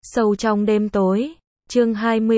Sâu trong đêm tối, chương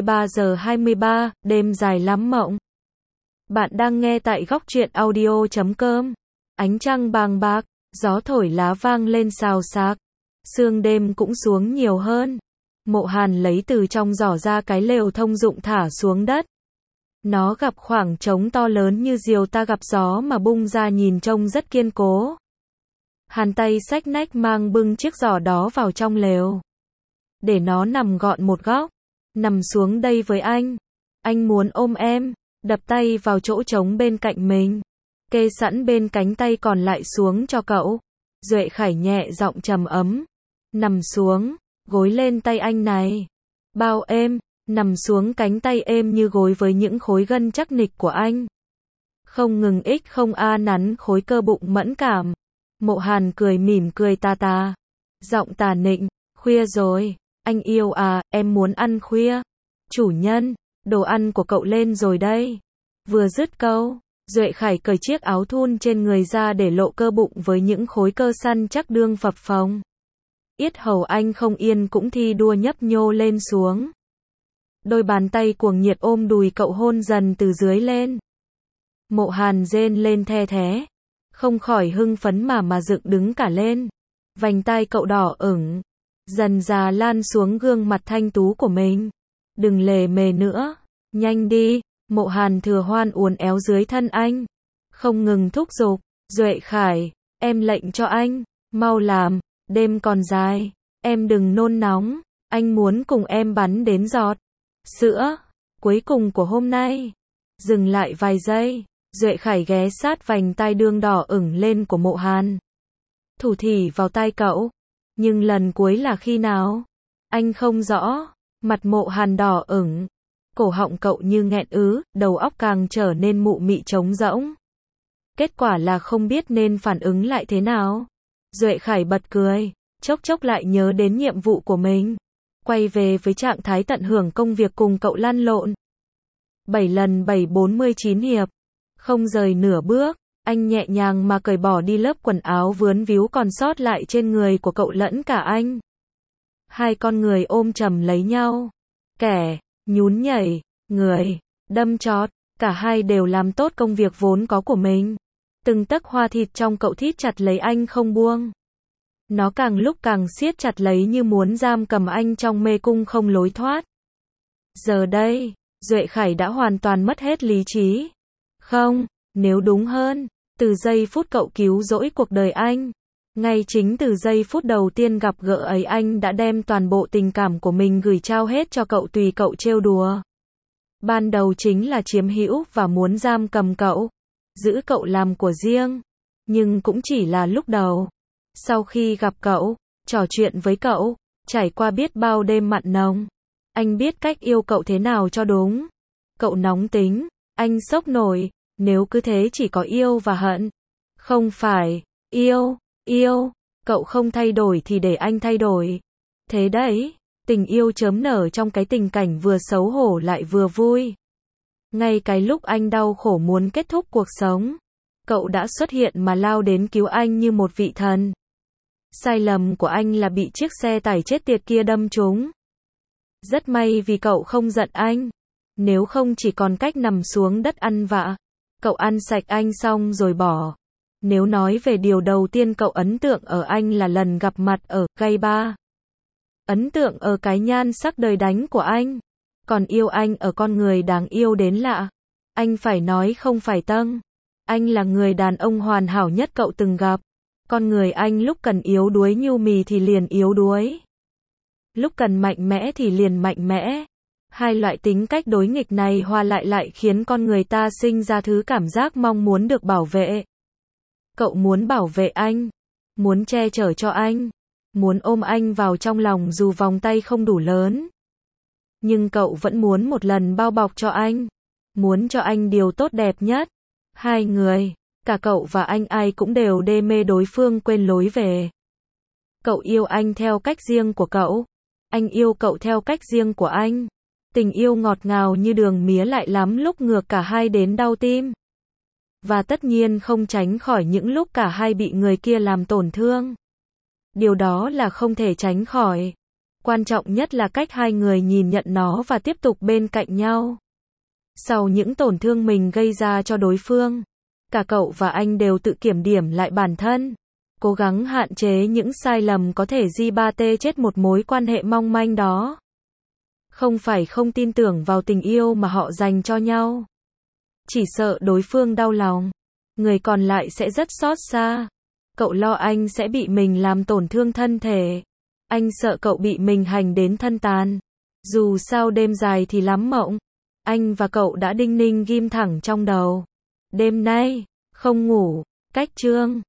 23:23, đêm dài lắm mộng. Bạn đang nghe tại góc truyện audio.com. Ánh trăng bàng bạc, gió thổi lá vang lên xào xạc. Sương đêm cũng xuống nhiều hơn. Mộ Hàn lấy từ trong giỏ ra cái lều thông dụng thả xuống đất. Nó gặp khoảng trống to lớn như diều ta gặp gió mà bung ra, nhìn trông rất kiên cố. Hàn tay xách nách mang bưng chiếc giỏ đó vào trong lều. Để nó nằm gọn một góc. Nằm xuống đây với anh. Anh muốn ôm em, đập tay vào chỗ trống bên cạnh mình. Kê sẵn bên cánh tay còn lại xuống cho cậu. Duệ Khải nhẹ giọng trầm ấm. Nằm xuống, gối lên tay anh này. Bao êm, nằm xuống cánh tay êm như gối với những khối gân chắc nịch của anh. Không ngừng không nắn khối cơ bụng mẫn cảm. Mộ Hàn cười mỉm cười ta. Giọng tà nịnh, khuya rồi, anh yêu à, em muốn ăn khuya. Chủ nhân, đồ ăn của cậu lên rồi đây. Vừa dứt câu, Duệ Khải cởi chiếc áo thun trên người ra để lộ cơ bụng với những khối cơ săn chắc đương phập phồng. Yết hầu anh không yên cũng thi đua nhấp nhô lên xuống. Đôi bàn tay cuồng nhiệt ôm đùi cậu hôn dần từ dưới lên. Mộ Hàn rên lên the thé. Không khỏi hưng phấn mà dựng đứng cả lên. Vành tai cậu đỏ ửng, dần dà lan xuống gương mặt thanh tú của mình. Đừng lề mề nữa, nhanh đi. Mộ Hàn thừa hoan uốn éo dưới thân anh, không ngừng thúc giục. Duệ Khải, em lệnh cho anh, mau làm, đêm còn dài, em đừng nôn nóng, anh muốn cùng em bắn đến giọt sữa cuối cùng của hôm nay. Dừng lại vài giây, Duệ Khải ghé sát vành tai đương đỏ ửng lên của Mộ Hàn. Thủ thỉ vào tai cậu. Nhưng lần cuối là khi nào? Anh không rõ. Mặt Mộ Hàn đỏ ửng. Cổ họng cậu như nghẹn ứ, đầu óc càng trở nên mụ mị trống rỗng. Kết quả là không biết nên phản ứng lại thế nào. Duệ Khải bật cười, chốc chốc lại nhớ đến nhiệm vụ của mình. Quay về với trạng thái tận hưởng công việc cùng cậu lăn lộn. 7x7 49 hiệp. Không rời nửa bước, anh nhẹ nhàng mà cởi bỏ đi lớp quần áo vướng víu còn sót lại trên người của cậu lẫn cả anh. Hai con người ôm chầm lấy nhau. Kẻ, nhún nhảy, người, đâm chót, cả hai đều làm tốt công việc vốn có của mình. Từng tấc hoa thịt trong cậu thít chặt lấy anh không buông. Nó càng lúc càng siết chặt lấy như muốn giam cầm anh trong mê cung không lối thoát. Giờ đây, Duệ Khải đã hoàn toàn mất hết lý trí. Không, nếu đúng hơn, từ giây phút cậu cứu rỗi cuộc đời anh, ngay chính từ giây phút đầu tiên gặp gỡ ấy anh đã đem toàn bộ tình cảm của mình gửi trao hết cho cậu tùy cậu trêu đùa. Ban đầu chính là chiếm hữu và muốn giam cầm cậu, giữ cậu làm của riêng. Nhưng cũng chỉ là lúc đầu. Sau khi gặp cậu, trò chuyện với cậu, trải qua biết bao đêm mặn nồng, anh biết cách yêu cậu thế nào cho đúng. Cậu nóng tính, anh sốc nổi, nếu cứ thế chỉ có yêu và hận. Không phải, yêu, cậu không thay đổi thì để anh thay đổi. Thế đấy, tình yêu chớm nở trong cái tình cảnh vừa xấu hổ lại vừa vui. Ngay cái lúc anh đau khổ muốn kết thúc cuộc sống, cậu đã xuất hiện mà lao đến cứu anh như một vị thần. Sai lầm của anh là bị chiếc xe tải chết tiệt kia đâm trúng. Rất may vì cậu không giận anh. Nếu không chỉ còn cách nằm xuống đất ăn vạ. Cậu ăn sạch anh xong rồi bỏ. Nếu nói về điều đầu tiên cậu ấn tượng ở anh là lần gặp mặt ở Gay Bar. Ấn tượng ở cái nhan sắc đời đánh của anh. Còn yêu anh ở con người đáng yêu đến lạ. Anh phải nói không phải tâng. Anh là người đàn ông hoàn hảo nhất cậu từng gặp. Con người anh lúc cần yếu đuối nhu mì thì liền yếu đuối. Lúc cần mạnh mẽ thì liền mạnh mẽ. Hai loại tính cách đối nghịch này hòa lại khiến con người ta sinh ra thứ cảm giác mong muốn được bảo vệ. Cậu muốn bảo vệ anh, muốn che chở cho anh, muốn ôm anh vào trong lòng dù vòng tay không đủ lớn. Nhưng cậu vẫn muốn một lần bao bọc cho anh, muốn cho anh điều tốt đẹp nhất. Hai người, cả cậu và anh ai cũng đều đê mê đối phương quên lối về. Cậu yêu anh theo cách riêng của cậu, anh yêu cậu theo cách riêng của anh. Tình yêu ngọt ngào như đường mía lại lắm lúc ngược cả hai đến đau tim. Và tất nhiên không tránh khỏi những lúc cả hai bị người kia làm tổn thương. Điều đó là không thể tránh khỏi. Quan trọng nhất là cách hai người nhìn nhận nó và tiếp tục bên cạnh nhau. Sau những tổn thương mình gây ra cho đối phương, cả cậu và anh đều tự kiểm điểm lại bản thân, cố gắng hạn chế những sai lầm có thể gi-ba-tê chết một mối quan hệ mong manh đó. Không phải không tin tưởng vào tình yêu mà họ dành cho nhau, chỉ sợ đối phương đau lòng, người còn lại sẽ rất xót xa. Cậu lo anh sẽ bị mình làm tổn thương thân thể, anh sợ cậu bị mình hành đến thân tàn. Dù sao đêm dài thì lắm mộng, anh và cậu đã đinh ninh ghim thẳng trong đầu. Đêm nay, không ngủ, cách chương.